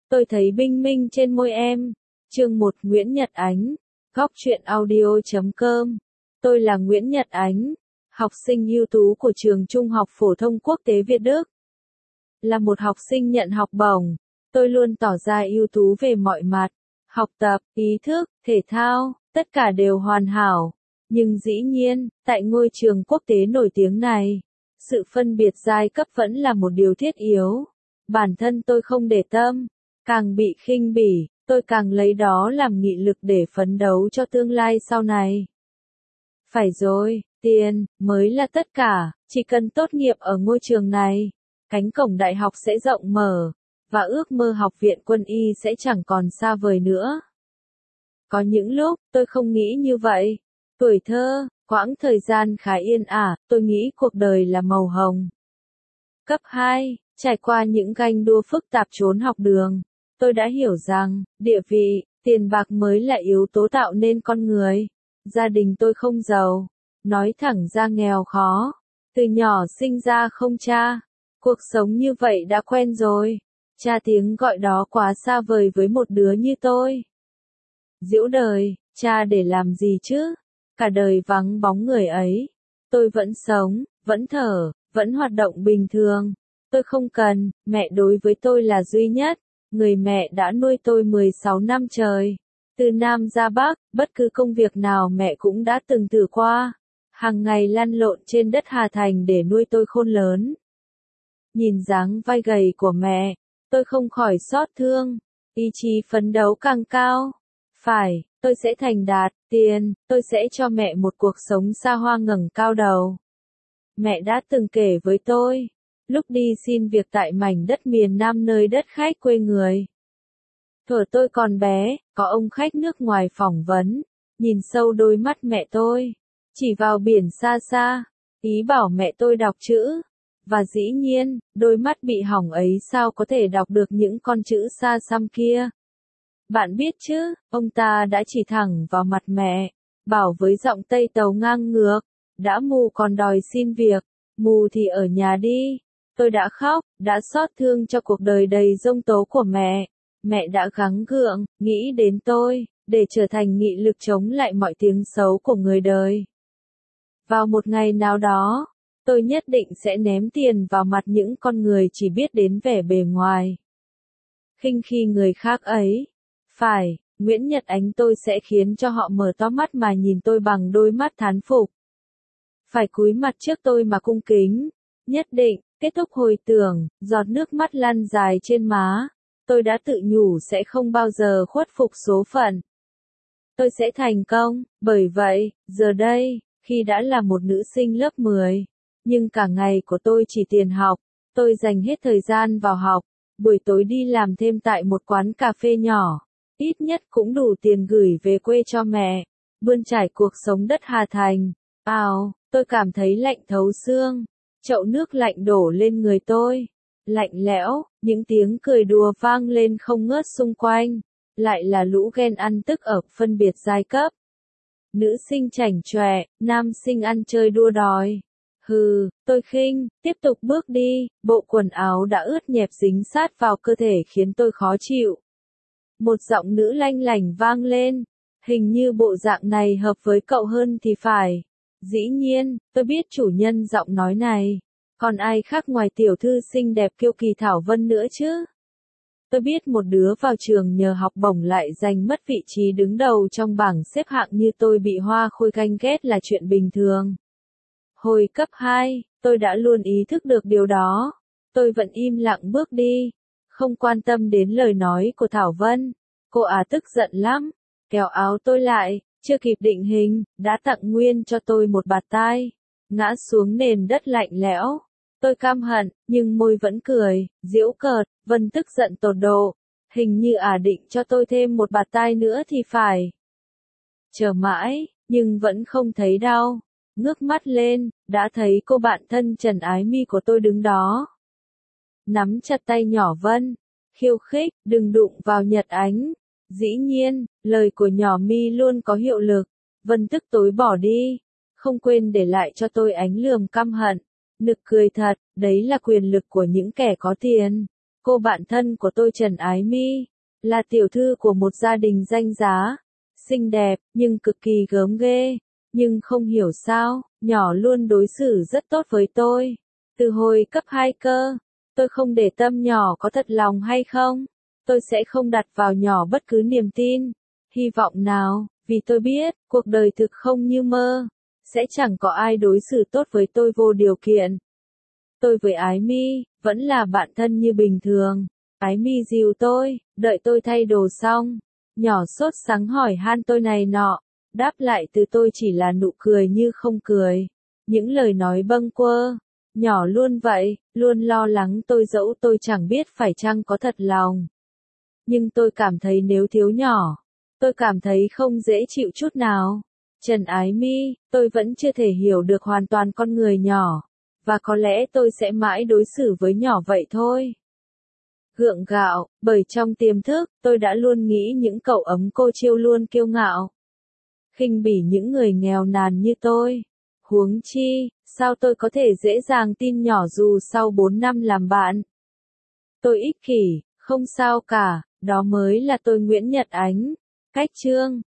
Tôi thấy binh minh trên môi em. Chương 1 Nguyễn Nhật Ánh. Góc truyện audio.com. Tôi là Nguyễn Nhật Ánh, học sinh ưu tú của trường Trung học phổ thông quốc tế Việt Đức. Là một học sinh nhận học bổng, tôi luôn tỏ ra ưu tú về mọi mặt. Học tập, ý thức, thể thao, tất cả đều hoàn hảo. Nhưng dĩ nhiên, tại ngôi trường quốc tế nổi tiếng này, sự phân biệt giai cấp vẫn là một điều thiết yếu. Bản thân tôi không để tâm, càng bị khinh bỉ, tôi càng lấy đó làm nghị lực để phấn đấu cho tương lai sau này. Phải rồi, tiền mới là tất cả, chỉ cần tốt nghiệp ở ngôi trường này, cánh cổng đại học sẽ rộng mở, và ước mơ học viện quân y sẽ chẳng còn xa vời nữa. Có những lúc, tôi không nghĩ như vậy. Tuổi thơ, quãng thời gian khá yên ả, tôi nghĩ cuộc đời là màu hồng. Cấp 2, trải qua những ganh đua phức tạp trốn học đường, tôi đã hiểu rằng, địa vị, tiền bạc mới là yếu tố tạo nên con người. Gia đình tôi không giàu, nói thẳng ra nghèo khó, từ nhỏ sinh ra không cha. Cuộc sống như vậy đã quen rồi, cha tiếng gọi đó quá xa vời với một đứa như tôi. Giễu đời, cha để làm gì chứ? Cả đời vắng bóng người ấy. Tôi vẫn sống, vẫn thở, vẫn hoạt động bình thường. Tôi không cần, mẹ đối với tôi là duy nhất. Người mẹ đã nuôi tôi 16 năm trời. Từ Nam ra Bắc, bất cứ công việc nào mẹ cũng đã từng thử qua. Hàng ngày lăn lộn trên đất Hà Thành để nuôi tôi khôn lớn. Nhìn dáng vai gầy của mẹ, tôi không khỏi xót thương. Ý chí phấn đấu càng cao. Phải, tôi sẽ thành đạt, tiền, tôi sẽ cho mẹ một cuộc sống xa hoa ngẩng cao đầu. Mẹ đã từng kể với tôi, lúc đi xin việc tại mảnh đất miền Nam nơi đất khách quê người. Thuở tôi còn bé, có ông khách nước ngoài phỏng vấn, nhìn sâu đôi mắt mẹ tôi, chỉ vào biển xa xa, ý bảo mẹ tôi đọc chữ. Và dĩ nhiên, đôi mắt bị hỏng ấy sao có thể đọc được những con chữ xa xăm kia. Bạn biết chứ, ông ta đã chỉ thẳng vào mặt mẹ, bảo với giọng Tây Tàu ngang ngược, đã mù còn đòi xin việc, mù thì ở nhà đi. Tôi đã khóc, đã xót thương cho cuộc đời đầy giông tố của mẹ. Mẹ đã gắng gượng, nghĩ đến tôi, để trở thành nghị lực chống lại mọi tiếng xấu của người đời. Vào một ngày nào đó, tôi nhất định sẽ ném tiền vào mặt những con người chỉ biết đến vẻ bề ngoài, khinh khi người khác ấy. Phải, Nguyễn Nhật Ánh tôi sẽ khiến cho họ mở to mắt mà nhìn tôi bằng đôi mắt thán phục. Phải cúi mặt trước tôi mà cung kính. Nhất định, kết thúc hồi tưởng, giọt nước mắt lăn dài trên má. Tôi đã tự nhủ sẽ không bao giờ khuất phục số phận. Tôi sẽ thành công, bởi vậy, giờ đây, khi đã là một nữ sinh lớp 10, nhưng cả ngày của tôi chỉ tiền học, tôi dành hết thời gian vào học, buổi tối đi làm thêm tại một quán cà phê nhỏ. Ít nhất cũng đủ tiền gửi về quê cho mẹ, bươn trải cuộc sống đất Hà Thành. Tôi cảm thấy lạnh thấu xương, chậu nước lạnh đổ lên người tôi, lạnh lẽo, những tiếng cười đùa vang lên không ngớt xung quanh, lại là lũ ghen ăn tức ở phân biệt giai cấp. Nữ sinh chảnh chọe, nam sinh ăn chơi đua đòi. Hừ, tôi khinh, tiếp tục bước đi, bộ quần áo đã ướt nhẹp dính sát vào cơ thể khiến tôi khó chịu. Một giọng nữ lanh lảnh vang lên, hình như bộ dạng này hợp với cậu hơn thì phải. Dĩ nhiên, tôi biết chủ nhân giọng nói này, còn ai khác ngoài tiểu thư xinh đẹp kiêu kỳ Thảo Vân nữa chứ. Tôi biết một đứa vào trường nhờ học bổng lại giành mất vị trí đứng đầu trong bảng xếp hạng như tôi bị hoa khôi ganh ghét là chuyện bình thường. Hồi cấp 2, tôi đã luôn ý thức được điều đó. Tôi vẫn im lặng bước đi, không quan tâm đến lời nói của Thảo Vân. Cô tức giận lắm, kéo áo tôi lại, chưa kịp định hình, đã tặng nguyên cho tôi một bạt tai, ngã xuống nền đất lạnh lẽo. Tôi căm hận, nhưng môi vẫn cười, giễu cợt. Vân tức giận tột độ, hình như định cho tôi thêm một bạt tai nữa thì phải. Chờ mãi, nhưng vẫn không thấy đau. Ngước mắt lên, đã thấy cô bạn thân Trần Ái Mi của tôi đứng đó. Nắm chặt tay nhỏ Vân, khiêu khích, đừng đụng vào Nhật Ánh. Dĩ nhiên, lời của nhỏ Mi luôn có hiệu lực. Vân tức tối bỏ đi, không quên để lại cho tôi ánh lườm căm hận. Nực cười thật, đấy là quyền lực của những kẻ có tiền. cô bạn thân của tôi Trần Ái My, là tiểu thư của một gia đình danh giá, xinh đẹp, nhưng cực kỳ gớm ghê. Nhưng không hiểu sao, nhỏ luôn đối xử rất tốt với tôi. Từ hồi cấp 2 cơ, tôi không để tâm nhỏ có thật lòng hay không. Tôi sẽ không đặt vào nhỏ bất cứ niềm tin, hy vọng nào, vì tôi biết, cuộc đời thực không như mơ. Sẽ chẳng có ai đối xử tốt với tôi vô điều kiện. Tôi với Ái My, vẫn là bạn thân như bình thường. Ái My dìu tôi, đợi tôi thay đồ xong. Nhỏ sốt sắng hỏi han tôi này nọ. Đáp lại từ tôi chỉ là nụ cười như không cười. Những lời nói bâng quơ. Nhỏ luôn vậy, luôn lo lắng tôi dẫu tôi chẳng biết phải chăng có thật lòng. Nhưng tôi cảm thấy nếu thiếu nhỏ, tôi cảm thấy không dễ chịu chút nào. Trần Ái My, tôi vẫn chưa thể hiểu được hoàn toàn con người nhỏ. Và có lẽ tôi sẽ mãi đối xử với nhỏ vậy thôi. Gượng gạo, bởi trong tiềm thức, tôi đã luôn nghĩ những cậu ấm cô chiêu luôn kiêu ngạo. Khinh bỉ những người nghèo nàn như tôi. Huống chi, sao tôi có thể dễ dàng tin nhỏ dù sau 4 năm làm bạn. Tôi ích kỷ, không sao cả, đó mới là tôi Nguyễn Nhật Ánh. Cách chương